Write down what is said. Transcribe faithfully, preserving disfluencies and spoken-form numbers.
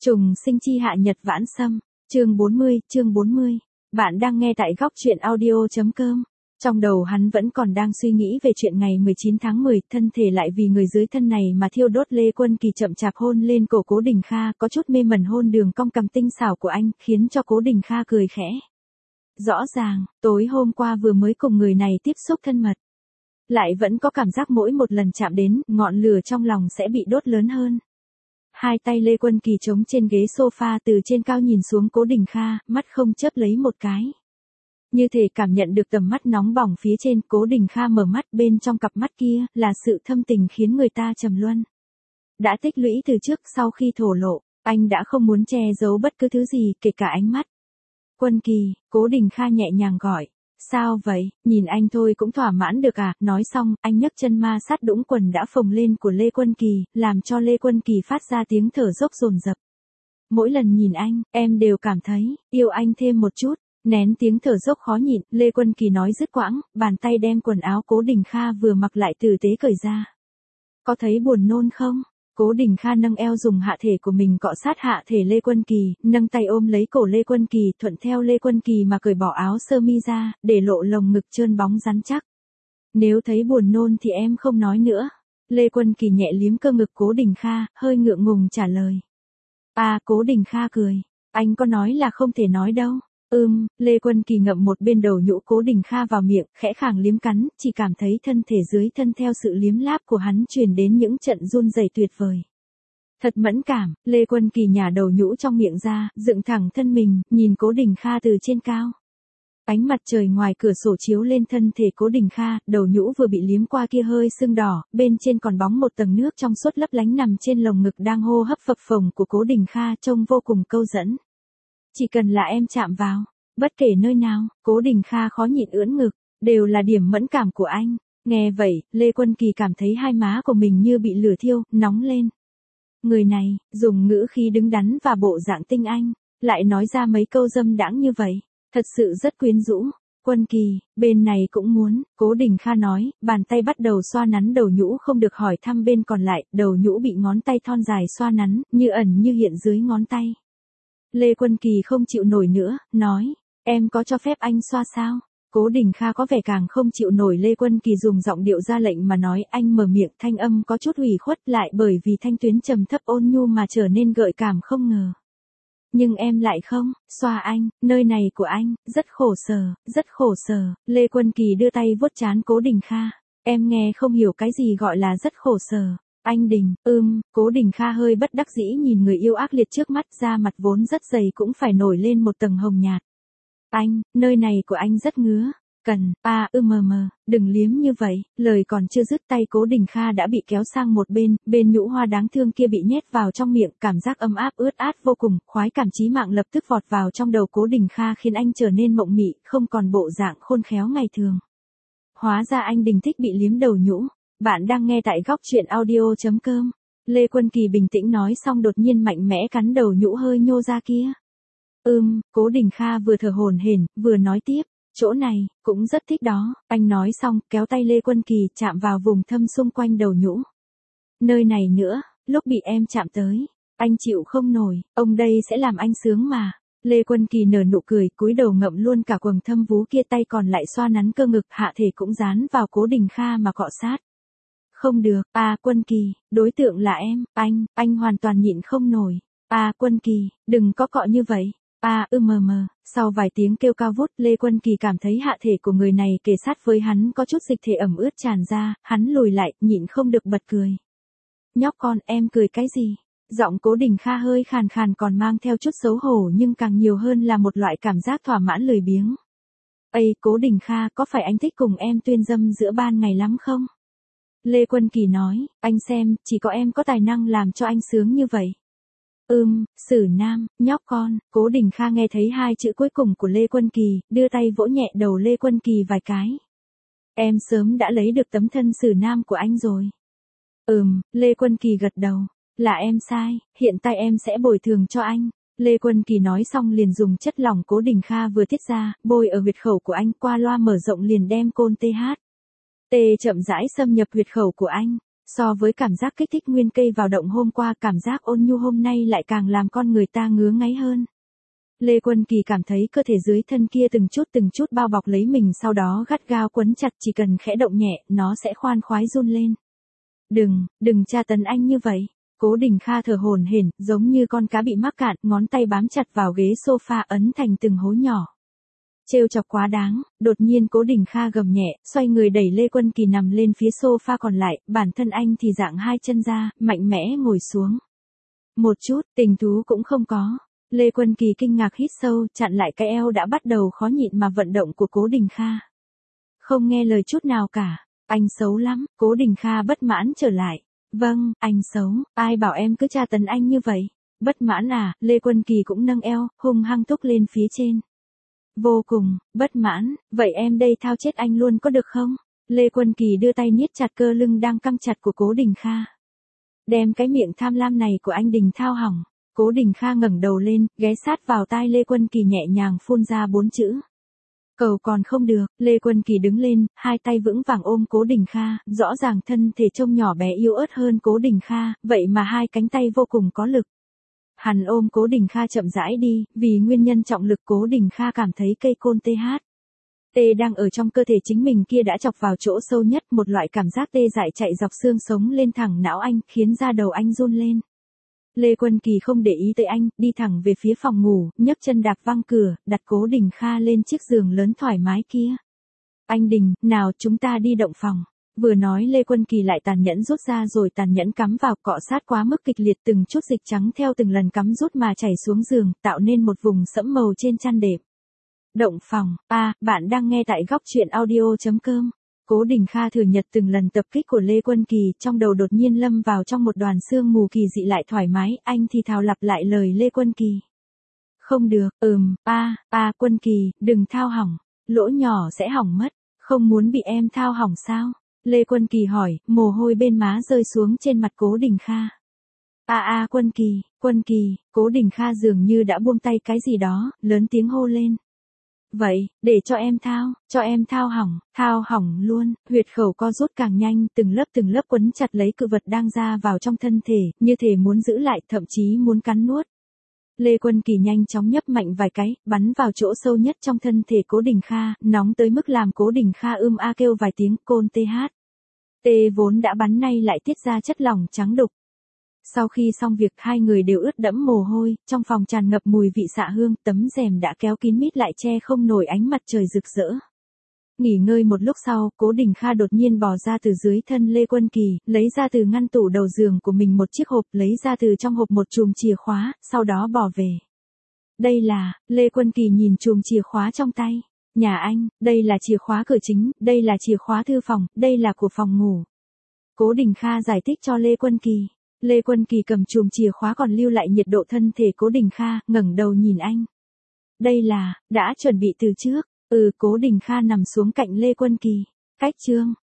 Trùng sinh chi hạ nhật vãn sâm, chương bốn mươi, chương bốn mươi. Bạn đang nghe tại góc truyện audio.com. Trong đầu hắn vẫn còn đang suy nghĩ về chuyện ngày mười chín tháng mười, thân thể lại vì người dưới thân này mà thiêu đốt. Lê Quân Kỳ chậm chạp hôn lên cổ Cố Đình Kha, có chút mê mẩn hôn đường cong cằm tinh xảo của anh, khiến cho Cố Đình Kha cười khẽ. Rõ ràng, tối hôm qua vừa mới cùng người này tiếp xúc thân mật. Lại vẫn có cảm giác mỗi một lần chạm đến, ngọn lửa trong lòng sẽ bị đốt lớn hơn. Hai tay Lê Quân Kỳ chống trên ghế sofa từ trên cao nhìn xuống Cố Đình Kha, mắt không chớp lấy một cái. Như thể cảm nhận được tầm mắt nóng bỏng phía trên, Cố Đình Kha mở mắt, bên trong cặp mắt kia là sự thâm tình khiến người ta trầm luân. Đã tích lũy từ trước, sau khi thổ lộ, anh đã không muốn che giấu bất cứ thứ gì, kể cả ánh mắt. Quân Kỳ, Cố Đình Kha nhẹ nhàng gọi. Sao vậy, nhìn anh thôi cũng thỏa mãn được à? Nói xong, anh nhấc chân ma sát đũng quần đã phồng lên của Lê Quân Kỳ, làm cho Lê Quân Kỳ phát ra tiếng thở dốc dồn dập. Mỗi lần nhìn anh, em đều cảm thấy, yêu anh thêm một chút. Nén tiếng thở dốc khó nhịn, Lê Quân Kỳ nói dứt quãng, bàn tay đem quần áo Cố Đình Kha vừa mặc lại tử tế cởi ra. Có thấy buồn nôn không? Cố Đình Kha nâng eo dùng hạ thể của mình cọ sát hạ thể Lê Quân Kỳ, nâng tay ôm lấy cổ Lê Quân Kỳ, thuận theo Lê Quân Kỳ mà cởi bỏ áo sơ mi ra, để lộ lồng ngực trơn bóng rắn chắc. Nếu thấy buồn nôn thì em không nói nữa. Lê Quân Kỳ nhẹ liếm cơ ngực Cố Đình Kha, hơi ngượng ngùng trả lời. À, Cố Đình Kha cười. Anh có nói là không thể nói đâu. Ừm, Lê Quân Kỳ ngậm một bên đầu nhũ Cố Đình Kha vào miệng, khẽ khàng liếm cắn, chỉ cảm thấy thân thể dưới thân theo sự liếm láp của hắn truyền đến những trận run rẩy tuyệt vời. Thật mẫn cảm, Lê Quân Kỳ nhả đầu nhũ trong miệng ra, dựng thẳng thân mình, nhìn Cố Đình Kha từ trên cao. Ánh mặt trời ngoài cửa sổ chiếu lên thân thể Cố Đình Kha, đầu nhũ vừa bị liếm qua kia hơi sưng đỏ, bên trên còn bóng một tầng nước trong suốt lấp lánh nằm trên lồng ngực đang hô hấp phập phồng của Cố Đình Kha, trông vô cùng câu dẫn. Chỉ cần là em chạm vào, bất kể nơi nào, Cố Đình Kha khó nhịn ưỡn ngực, đều là điểm mẫn cảm của anh. Nghe vậy, Lê Quân Kỳ cảm thấy hai má của mình như bị lửa thiêu, nóng lên. Người này, dùng ngữ khí đứng đắn và bộ dạng tinh anh, lại nói ra mấy câu dâm đãng như vậy, thật sự rất quyến rũ. Quân Kỳ, bên này cũng muốn, Cố Đình Kha nói, bàn tay bắt đầu xoa nắn đầu nhũ không được hỏi thăm bên còn lại, đầu nhũ bị ngón tay thon dài xoa nắn, như ẩn như hiện dưới ngón tay. Lê Quân Kỳ không chịu nổi nữa, nói, em có cho phép anh xoa sao? Cố Đình Kha có vẻ càng không chịu nổi. Lê Quân Kỳ dùng giọng điệu ra lệnh mà nói, anh mở miệng, thanh âm có chút ủy khuất, lại bởi vì thanh tuyến trầm thấp ôn nhu mà trở nên gợi cảm không ngờ. Nhưng em lại không, xoa anh, nơi này của anh, rất khổ sở, rất khổ sở. Lê Quân Kỳ đưa tay vuốt trán Cố Đình Kha, em nghe không hiểu cái gì gọi là rất khổ sở. Anh Đình, ưm, Cố Đình Kha hơi bất đắc dĩ nhìn người yêu ác liệt trước mắt, da mặt vốn rất dày cũng phải nổi lên một tầng hồng nhạt. Anh, nơi này của anh rất ngứa. Cần, à, ư mờ mờ, đừng liếm như vậy. Lời còn chưa dứt, tay Cố Đình Kha đã bị kéo sang một bên, bên nhũ hoa đáng thương kia bị nhét vào trong miệng, cảm giác ấm áp ướt át vô cùng, khoái cảm chí mạng lập tức vọt vào trong đầu Cố Đình Kha khiến anh trở nên mộng mị, không còn bộ dạng khôn khéo ngày thường. Hóa ra anh Đình thích bị liếm đầu nhũ. Bạn đang nghe tại góc truyện audio.com. Lê Quân Kỳ bình tĩnh nói xong đột nhiên mạnh mẽ cắn đầu nhũ hơi nhô ra kia. Ừm, Cố Đình Kha vừa thở hổn hển, vừa nói tiếp, chỗ này, cũng rất thích đó. Anh nói xong, kéo tay Lê Quân Kỳ chạm vào vùng thâm xung quanh đầu nhũ. Nơi này nữa, lúc bị em chạm tới, anh chịu không nổi, ông đây sẽ làm anh sướng mà. Lê Quân Kỳ nở nụ cười, cúi đầu ngậm luôn cả quầng thâm vú kia, tay còn lại xoa nắn cơ ngực, hạ thể cũng dán vào Cố Đình Kha mà cọ sát. Không được, à Quân Kỳ, đối tượng là em, anh, anh hoàn toàn nhịn không nổi. À Quân Kỳ, đừng có cọ như vậy. À ư mờ mờ, sau vài tiếng kêu cao vút, Lê Quân Kỳ cảm thấy hạ thể của người này kề sát với hắn có chút dịch thể ẩm ướt tràn ra, hắn lùi lại, nhịn không được bật cười. Nhóc con, em cười cái gì? Giọng Cố Đình Kha hơi khàn khàn còn mang theo chút xấu hổ nhưng càng nhiều hơn là một loại cảm giác thỏa mãn lười biếng. Ây, Cố Đình Kha, có phải anh thích cùng em tuyên dâm giữa ban ngày lắm không? Lê Quân Kỳ nói, anh xem, chỉ có em có tài năng làm cho anh sướng như vậy. Ừm, Sử Nam, nhóc con. Cố Đình Kha nghe thấy hai chữ cuối cùng của Lê Quân Kỳ, đưa tay vỗ nhẹ đầu Lê Quân Kỳ vài cái. Em sớm đã lấy được tấm thân Sử Nam của anh rồi. Ừm, Lê Quân Kỳ gật đầu. Là em sai, hiện tại em sẽ bồi thường cho anh. Lê Quân Kỳ nói xong liền dùng chất lỏng Cố Đình Kha vừa tiết ra, bôi ở huyệt khẩu của anh, qua loa mở rộng liền đem côn tê hát. Tê chậm rãi xâm nhập huyệt khẩu của anh. So với cảm giác kích thích nguyên cây vào động hôm qua, cảm giác ôn nhu hôm nay lại càng làm con người ta ngứa ngáy hơn. Lê Quân Kỳ cảm thấy cơ thể dưới thân kia từng chút từng chút bao bọc lấy mình, sau đó gắt gao quấn chặt, chỉ cần khẽ động nhẹ, nó sẽ khoan khoái run lên. Đừng, đừng tra tấn anh như vậy. Cố Đình Kha thở hổn hển, giống như con cá bị mắc cạn, ngón tay bám chặt vào ghế sofa ấn thành từng hố nhỏ. Trêu chọc quá đáng, đột nhiên Cố Đình Kha gầm nhẹ, xoay người đẩy Lê Quân Kỳ nằm lên phía sofa còn lại, bản thân anh thì dạng hai chân ra, mạnh mẽ ngồi xuống. Một chút, tình thú cũng không có. Lê Quân Kỳ kinh ngạc hít sâu, chặn lại cái eo đã bắt đầu khó nhịn mà vận động của Cố Đình Kha. Không nghe lời chút nào cả, anh xấu lắm, Cố Đình Kha bất mãn trở lại. Vâng, anh xấu, ai bảo em cứ tra tấn anh như vậy? Bất mãn à, Lê Quân Kỳ cũng nâng eo, hung hăng thúc lên phía trên. Vô cùng, bất mãn, vậy em đây thao chết anh luôn có được không? Lê Quân Kỳ đưa tay niết chặt cơ lưng đang căng chặt của Cố Đình Kha. Đem cái miệng tham lam này của anh Đình thao hỏng. Cố Đình Kha ngẩng đầu lên, ghé sát vào tai Lê Quân Kỳ nhẹ nhàng phun ra bốn chữ. Cầu còn không được, Lê Quân Kỳ đứng lên, hai tay vững vàng ôm Cố Đình Kha, rõ ràng thân thể trông nhỏ bé yếu ớt hơn Cố Đình Kha, vậy mà hai cánh tay vô cùng có lực. Hắn ôm Cố Đình Kha chậm rãi đi, vì nguyên nhân trọng lực Cố Đình Kha cảm thấy cây côn tê hát. Tê đang ở trong cơ thể chính mình kia đã chọc vào chỗ sâu nhất, một loại cảm giác tê dại chạy dọc xương sống lên thẳng não anh, khiến da đầu anh run lên. Lê Quân Kỳ không để ý tới anh, đi thẳng về phía phòng ngủ, nhấc chân đạp văng cửa, đặt Cố Đình Kha lên chiếc giường lớn thoải mái kia. Anh Đình, nào chúng ta đi động phòng. Vừa nói Lê Quân Kỳ lại tàn nhẫn rút ra rồi tàn nhẫn cắm vào, cọ sát quá mức kịch liệt, từng chút dịch trắng theo từng lần cắm rút mà chảy xuống giường, tạo nên một vùng sẫm màu trên chăn đệm. Động phòng, à, bạn đang nghe tại góc truyện audio chấm com. Cố Đình Kha thừa nhận từng lần tập kích của Lê Quân Kỳ, trong đầu đột nhiên lâm vào trong một đoàn sương mù kỳ dị lại thoải mái, anh thì thào lặp lại lời Lê Quân Kỳ. Không được, ừm, a, a Quân Kỳ, đừng thao hỏng, lỗ nhỏ sẽ hỏng mất, không muốn bị em thao hỏng sao? Lê Quân Kỳ hỏi, mồ hôi bên má rơi xuống trên mặt Cố Đình Kha. A a Quân Kỳ, Quân Kỳ, Cố Đình Kha dường như đã buông tay cái gì đó, lớn tiếng hô lên. Vậy, để cho em thao, cho em thao hỏng, thao hỏng luôn, huyệt khẩu co rút càng nhanh, từng lớp từng lớp quấn chặt lấy cự vật đang ra vào trong thân thể, như thể muốn giữ lại, thậm chí muốn cắn nuốt. Lê Quân Kỳ nhanh chóng nhấp mạnh vài cái, bắn vào chỗ sâu nhất trong thân thể Cố Đình Kha, nóng tới mức làm Cố Đình Kha ưm a kêu vài tiếng, côn tê hát. Tê vốn đã bắn nay lại tiết ra chất lỏng trắng đục. Sau khi xong việc hai người đều ướt đẫm mồ hôi, trong phòng tràn ngập mùi vị xạ hương, tấm rèm đã kéo kín mít lại che không nổi ánh mặt trời rực rỡ. Nghỉ ngơi một lúc sau, Cố Đình Kha đột nhiên bò ra từ dưới thân Lê Quân Kỳ, lấy ra từ ngăn tủ đầu giường của mình một chiếc hộp, lấy ra từ trong hộp một chùm chìa khóa, sau đó bỏ về. Đây là, Lê Quân Kỳ nhìn chùm chìa khóa trong tay. Nhà anh, đây là chìa khóa cửa chính, đây là chìa khóa thư phòng, đây là của phòng ngủ. Cố Đình Kha giải thích cho Lê Quân Kỳ. Lê Quân Kỳ cầm chùm chìa khóa còn lưu lại nhiệt độ thân thể Cố Đình Kha, ngẩng đầu nhìn anh. Đây là, đã chuẩn bị từ trước. Ừ, Cố Đình Kha nằm xuống cạnh Lê Quân Kỳ. Cách chương.